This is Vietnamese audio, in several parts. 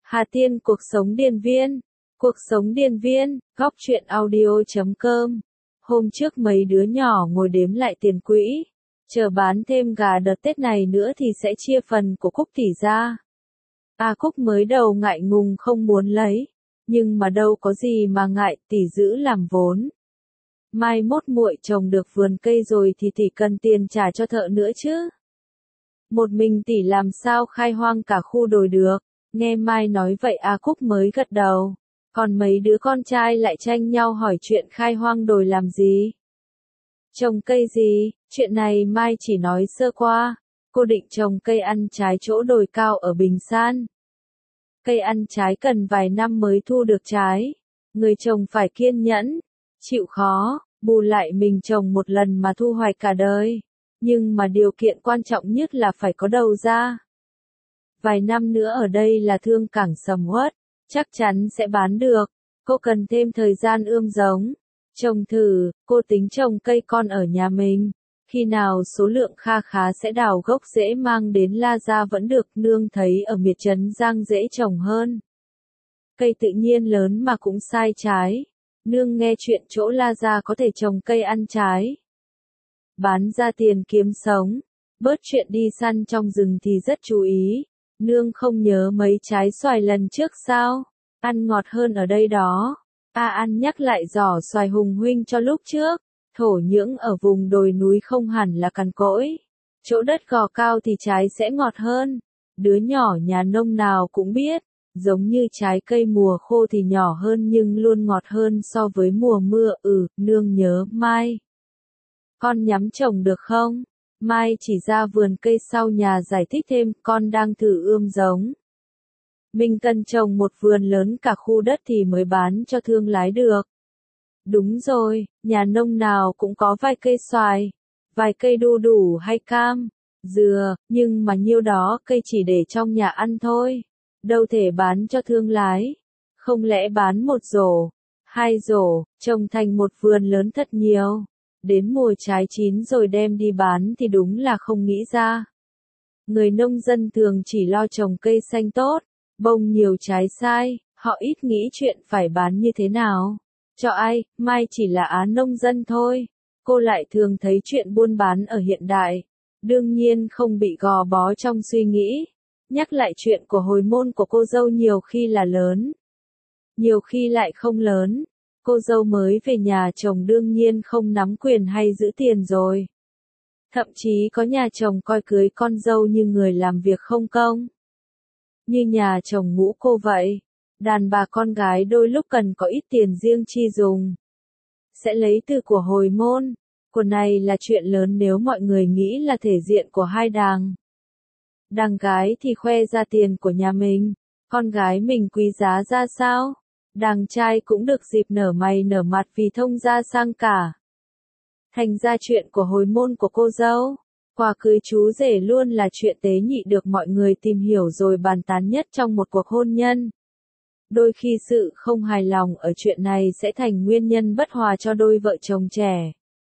Hà Tiên cuộc sống điền viên. Cuộc sống điền viên, góc truyện audio.com. Hôm trước mấy đứa nhỏ ngồi đếm lại tiền quỹ. Chờ bán thêm gà đợt Tết này nữa thì sẽ chia phần của Cúc tỷ ra. Cúc mới đầu ngại ngùng không muốn lấy. Nhưng mà đâu có gì mà ngại, tỷ giữ làm vốn. Mai mốt muội trồng được vườn cây rồi thì tỷ cần tiền trả cho thợ nữa chứ. Một mình tỷ làm sao khai hoang cả khu đồi được. Nghe Mai nói vậy Cúc mới gật đầu. Còn mấy đứa con trai lại tranh nhau hỏi chuyện khai hoang đồi làm gì. Trồng cây gì, chuyện này Mai chỉ nói sơ qua. Cô định trồng cây ăn trái chỗ đồi cao ở Bình San. Cây ăn trái cần vài năm mới thu được trái. Người trồng phải kiên nhẫn, chịu khó, bù lại mình trồng một lần mà thu hoạch cả đời. Nhưng mà điều kiện quan trọng nhất là phải có đầu ra. Vài năm nữa ở đây là thương cảng sầm uất, chắc chắn sẽ bán được. Cô cần thêm thời gian ươm giống, trồng thử, cô tính trồng cây con ở nhà mình. Khi nào số lượng kha khá sẽ đào gốc rễ mang đến La Gia vẫn được, nương thấy ở Miệt Trấn Giang dễ trồng hơn. Cây tự nhiên lớn mà cũng sai trái. Nương nghe chuyện chỗ La Gia có thể trồng cây ăn trái. Bán ra tiền kiếm sống, bớt chuyện đi săn trong rừng thì rất chú ý. Nương không nhớ mấy trái xoài lần trước sao? Ăn ngọt hơn ở đây đó. Ăn nhắc lại giỏ xoài Hùng huynh cho lúc trước. Thổ nhưỡng ở vùng đồi núi không hẳn là cằn cỗi. Chỗ đất gò cao thì trái sẽ ngọt hơn. Đứa nhỏ nhà nông nào cũng biết. Giống như trái cây mùa khô thì nhỏ hơn nhưng luôn ngọt hơn so với mùa mưa. Nương nhớ Mai. Con nhắm trồng được không? Mai chỉ ra vườn cây sau nhà giải thích thêm, con đang thử ươm giống. Mình cần trồng một vườn lớn cả khu đất thì mới bán cho thương lái được. Đúng rồi, nhà nông nào cũng có vài cây xoài, vài cây đu đủ hay cam, dừa, nhưng mà nhiêu đó cây chỉ để trong nhà ăn thôi. Đâu thể bán cho thương lái. Không lẽ bán một rổ, hai rổ, trồng thành một vườn lớn thật nhiều. Đến mùa trái chín rồi đem đi bán thì đúng là không nghĩ ra. Người nông dân thường chỉ lo trồng cây xanh tốt, bông nhiều trái sai, họ ít nghĩ chuyện phải bán như thế nào. Cho ai, Mai chỉ là nông dân thôi. Cô lại thường thấy chuyện buôn bán ở hiện đại. Đương nhiên không bị gò bó trong suy nghĩ. Nhắc lại chuyện của hồi môn của cô dâu nhiều khi là lớn. Nhiều khi lại không lớn. Cô dâu mới về nhà chồng đương nhiên không nắm quyền hay giữ tiền rồi. Thậm chí có nhà chồng coi cưới con dâu như người làm việc không công. Như nhà chồng ngũ cô vậy. Đàn bà con gái đôi lúc cần có ít tiền riêng chi dùng. Sẽ lấy từ của hồi môn. Của này là chuyện lớn nếu mọi người nghĩ là thể diện của hai đàng. Đàng gái thì khoe ra tiền của nhà mình. Con gái mình quý giá ra sao? Đàng trai cũng được dịp nở mày nở mặt vì thông gia sang cả. Thành ra chuyện của hồi môn của cô dâu, quà cưới chú rể luôn là chuyện tế nhị được mọi người tìm hiểu rồi bàn tán nhất trong một cuộc hôn nhân. Đôi khi sự không hài lòng ở chuyện này sẽ thành nguyên nhân bất hòa cho đôi vợ chồng trẻ.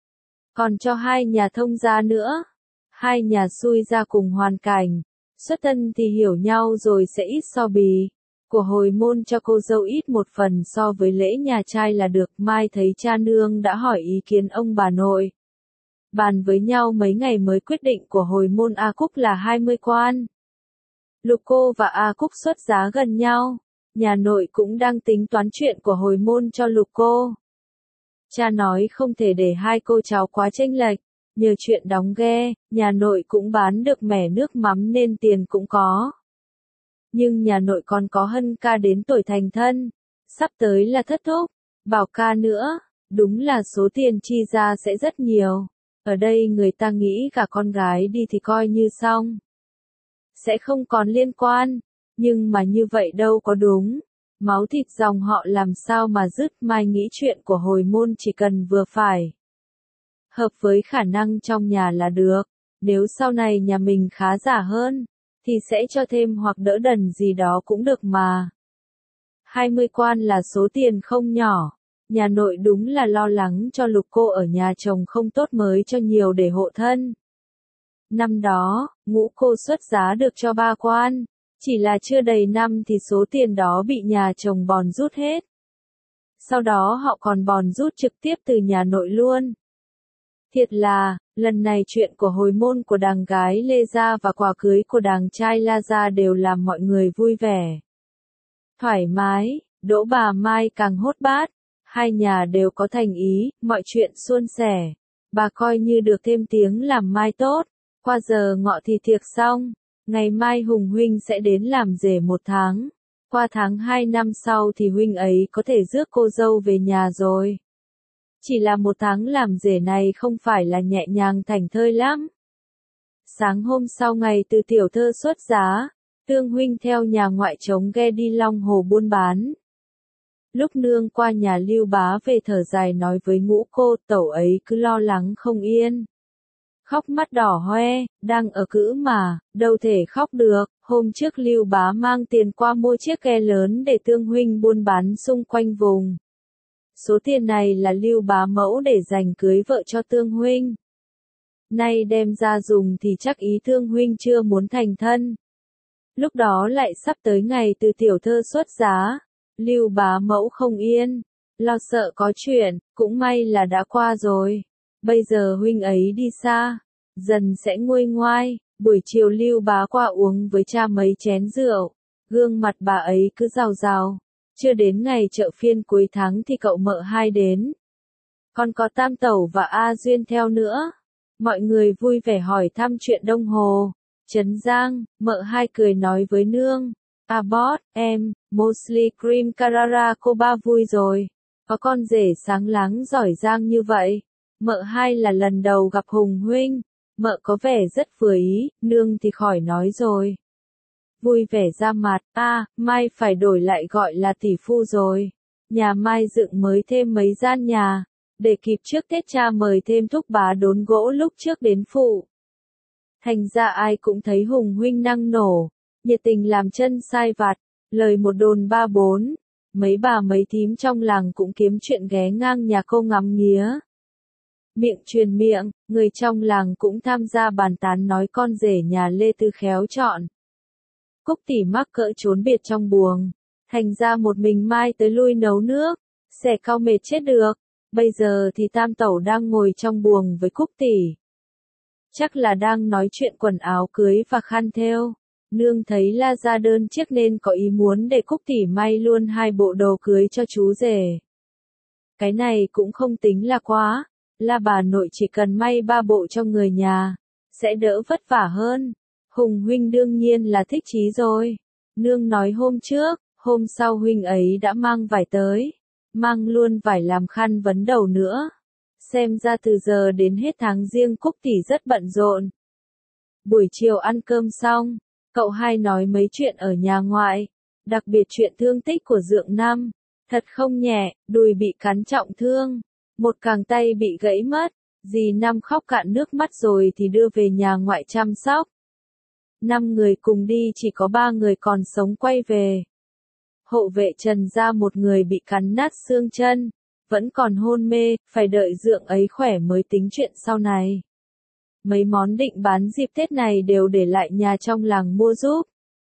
Còn cho hai nhà thông gia nữa, hai nhà xui ra cùng hoàn cảnh, xuất thân thì hiểu nhau rồi sẽ ít so bì. Của hồi môn cho cô dâu ít một phần so với lễ nhà trai là được. Mai thấy cha nương đã hỏi ý kiến ông bà nội. Bàn với nhau mấy ngày mới quyết định của hồi môn Cúc là 20 quan. Lục cô và Cúc xuất giá gần nhau. Nhà nội cũng đang tính toán chuyện của hồi môn cho Lục cô. Cha nói không thể để hai cô cháu quá chênh lệch. Nhờ chuyện đóng ghe, nhà nội cũng bán được mẻ nước mắm nên tiền cũng có. Nhưng nhà nội còn có Hân ca đến tuổi thành thân. Sắp tới là thất thúc, Bảo ca nữa. Đúng là số tiền chi ra sẽ rất nhiều. Ở đây người ta nghĩ cả con gái đi thì coi như xong. Sẽ không còn liên quan. Nhưng mà như vậy đâu có đúng. Máu thịt dòng họ làm sao mà dứt. Mai nghĩ chuyện của hồi môn chỉ cần vừa phải. Hợp với khả năng trong nhà là được. Nếu sau này nhà mình khá giả hơn, thì sẽ cho thêm hoặc đỡ đần gì đó cũng được mà. 20 quan là số tiền không nhỏ. Nhà nội đúng là lo lắng cho Lục cô ở nhà chồng không tốt mới cho nhiều để hộ thân. Năm đó, ngũ cô xuất giá được cho 3 quan. Chỉ là chưa đầy năm thì số tiền đó bị nhà chồng bòn rút hết. Sau đó họ còn bòn rút trực tiếp từ nhà nội luôn. Thiệt là, lần này chuyện của hồi môn của đàng gái Lê Gia và quà cưới của đàng trai La Gia đều làm mọi người vui vẻ. Thoải mái, Đỗ bà Mai càng hốt bát. Hai nhà đều có thành ý, mọi chuyện suôn sẻ. Bà coi như được thêm tiếng làm mai tốt. Qua giờ ngọ thì tiệc xong. Ngày mai Hùng huynh sẽ đến làm rể 1 tháng. Qua tháng 2 năm sau thì huynh ấy có thể rước cô dâu về nhà rồi. Chỉ là 1 tháng làm rể này không phải là nhẹ nhàng thảnh thơi lắm. Sáng hôm sau ngày từ tiểu thơ xuất giá, Tương huynh theo nhà ngoại trống ghe đi Long Hồ buôn bán. Lúc nương qua nhà Lưu Bá về thở dài nói với Ngũ cô, tẩu ấy cứ lo lắng không yên. Khóc mắt đỏ hoe, đang ở cữ mà, đâu thể khóc được. Hôm trước Lưu Bá mang tiền qua mua chiếc ghe lớn để Tương huynh buôn bán xung quanh vùng. Số tiền này là Lưu Bá mẫu để dành cưới vợ cho Tương huynh. Nay đem ra dùng thì chắc ý Tương huynh chưa muốn thành thân. Lúc đó lại sắp tới ngày từ tiểu thơ xuất giá. Lưu Bá mẫu không yên, lo sợ có chuyện, cũng may là đã qua rồi. Bây giờ huynh ấy đi xa, dần sẽ nguôi ngoai. Buổi chiều Lưu Bá qua uống với cha mấy chén rượu, gương mặt bà ấy cứ rào rào. Chưa đến ngày chợ phiên cuối tháng thì cậu mợ hai đến. Còn có Tam Tẩu và A Duyên theo nữa. Mọi người vui vẻ hỏi thăm chuyện Đông Hồ, Trấn Giang. Mợ hai cười nói với nương. Boss, em, Mosley Cream Carrara cô ba vui rồi. Có con rể sáng láng giỏi giang như vậy. Mợ hai là lần đầu gặp Hùng huynh. Mợ có vẻ rất vừa ý, nương thì khỏi nói rồi. Vui vẻ ra mặt, Mai phải đổi lại gọi là tỷ phu rồi. Nhà Mai dựng mới thêm mấy gian nhà, để kịp trước Tết cha mời thêm thúc bá đốn gỗ lúc trước đến phụ. Thành ra ai cũng thấy Hùng huynh năng nổ, nhiệt tình làm chân sai vặt, lời một đồn ba bốn. Mấy bà mấy thím trong làng cũng kiếm chuyện ghé ngang nhà cô ngắm nghía. Miệng truyền miệng, người trong làng cũng tham gia bàn tán nói con rể nhà Lê Tư khéo chọn. Cúc tỷ mắc cỡ trốn biệt trong buồng, thành ra một mình Mai tới lui nấu nước, xẻ cau mệt chết được. Bây giờ thì Tam Tẩu đang ngồi trong buồng với Cúc tỷ. Chắc là đang nói chuyện quần áo cưới và khăn thêu. Nương thấy La Gia đơn chiếc nên có ý muốn để Cúc tỷ may luôn 2 bộ đồ cưới cho chú rể. Cái này cũng không tính là quá. La bà nội chỉ cần may 3 bộ cho người nhà, sẽ đỡ vất vả hơn. Hùng huynh đương nhiên là thích chí rồi. Nương nói hôm trước, hôm sau huynh ấy đã mang vải tới. Mang luôn vải làm khăn vấn đầu nữa. Xem ra từ giờ đến hết tháng Giêng Cúc tỷ rất bận rộn. Buổi chiều ăn cơm xong, cậu hai nói mấy chuyện ở nhà ngoại. Đặc biệt chuyện thương tích của Dượng Năm. Thật không nhẹ, đùi bị cắn trọng thương. Một cẳng tay bị gãy mất, dì Năm khóc cạn nước mắt rồi thì đưa về nhà ngoại chăm sóc. 5 người cùng đi chỉ có 3 người còn sống quay về. Hộ vệ Trần gia một người bị cắn nát xương chân, vẫn còn hôn mê, phải đợi Dượng ấy khỏe mới tính chuyện sau này. Mấy món định bán dịp Tết này đều để lại nhà trong làng mua giúp.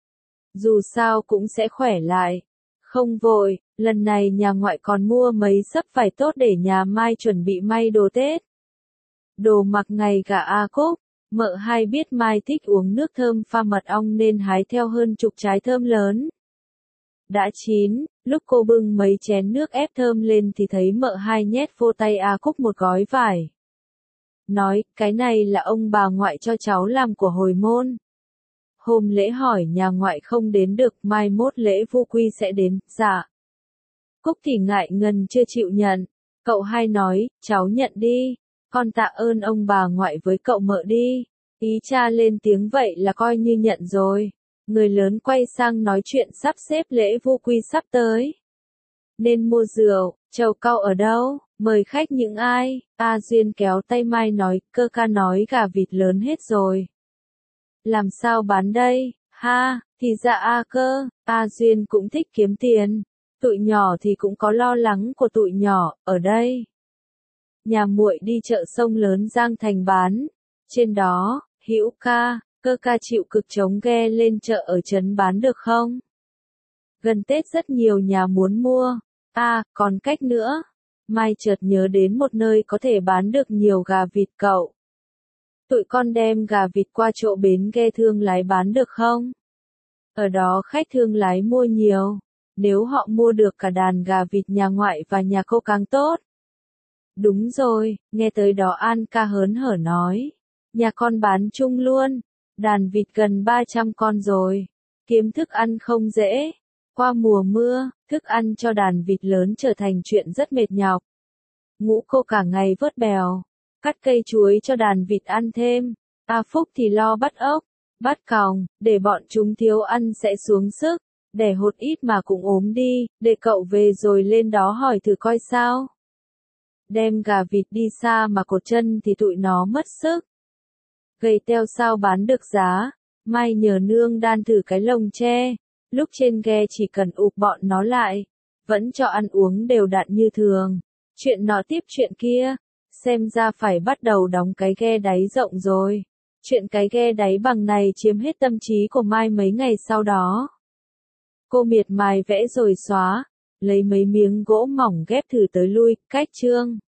Dù sao cũng sẽ khỏe lại. Không vội, lần này nhà ngoại còn mua mấy xấp vải tốt để nhà Mai chuẩn bị may đồ Tết. Đồ mặc ngày gả A Cúc, mợ hai biết Mai thích uống nước thơm pha mật ong nên hái theo hơn chục trái thơm lớn. Đã chín, lúc cô bưng mấy chén nước ép thơm lên thì thấy mợ hai nhét vô tay A Cúc một gói vải. Nói, cái này là ông bà ngoại cho cháu làm của hồi môn. Hôm lễ hỏi nhà ngoại không đến được, mai mốt lễ vu quy sẽ đến, dạ. Cúc thì ngại ngần chưa chịu nhận. Cậu hai nói, cháu nhận đi, con tạ ơn ông bà ngoại với cậu mợ đi. Ý cha lên tiếng vậy là coi như nhận rồi. Người lớn quay sang nói chuyện sắp xếp lễ vu quy sắp tới. Nên mua rượu, trầu cau ở đâu, mời khách những ai. A Duyên kéo tay Mai nói, cơ ca nói gà vịt lớn hết rồi. Làm sao bán đây, ha, thì ra A cơ, A Duyên cũng thích kiếm tiền. Tụi nhỏ thì cũng có lo lắng của tụi nhỏ, ở đây. Nhà muội đi chợ sông lớn Giang Thành bán. Trên đó, Hữu ca, Cơ ca chịu cực chống ghe lên chợ ở trấn bán được không? Gần Tết rất nhiều nhà muốn mua. À, còn cách nữa. Mai chợt nhớ đến một nơi có thể bán được nhiều gà vịt cậu. Tụi con đem gà vịt qua chỗ bến ghe thương lái bán được không? Ở đó khách thương lái mua nhiều. Nếu họ mua được cả đàn gà vịt nhà ngoại và nhà cô càng tốt. Đúng rồi, nghe tới đó An ca hớn hở nói. Nhà con bán chung luôn. Đàn vịt gần 300 con rồi. Kiếm thức ăn không dễ. Qua mùa mưa, thức ăn cho đàn vịt lớn trở thành chuyện rất mệt nhọc. Ngũ cô cả ngày vớt bèo, cắt cây chuối cho đàn vịt ăn thêm. A Phúc thì lo bắt ốc, bắt còng, để bọn chúng thiếu ăn sẽ xuống sức. Đẻ hột ít mà cũng ốm đi, để cậu về rồi lên đó hỏi thử coi sao. Đem gà vịt đi xa mà cột chân thì tụi nó mất sức. Gầy teo sao bán được giá, Mai nhờ nương đan thử cái lồng tre. Lúc trên ghe chỉ cần ụp bọn nó lại, vẫn cho ăn uống đều đặn như thường. Chuyện nọ tiếp chuyện kia, xem ra phải bắt đầu đóng cái ghe đáy rộng rồi. Chuyện cái ghe đáy bằng này chiếm hết tâm trí của Mai mấy ngày sau đó. Cô miệt mài vẽ rồi xóa, lấy mấy miếng gỗ mỏng ghép thử tới lui, cách chương.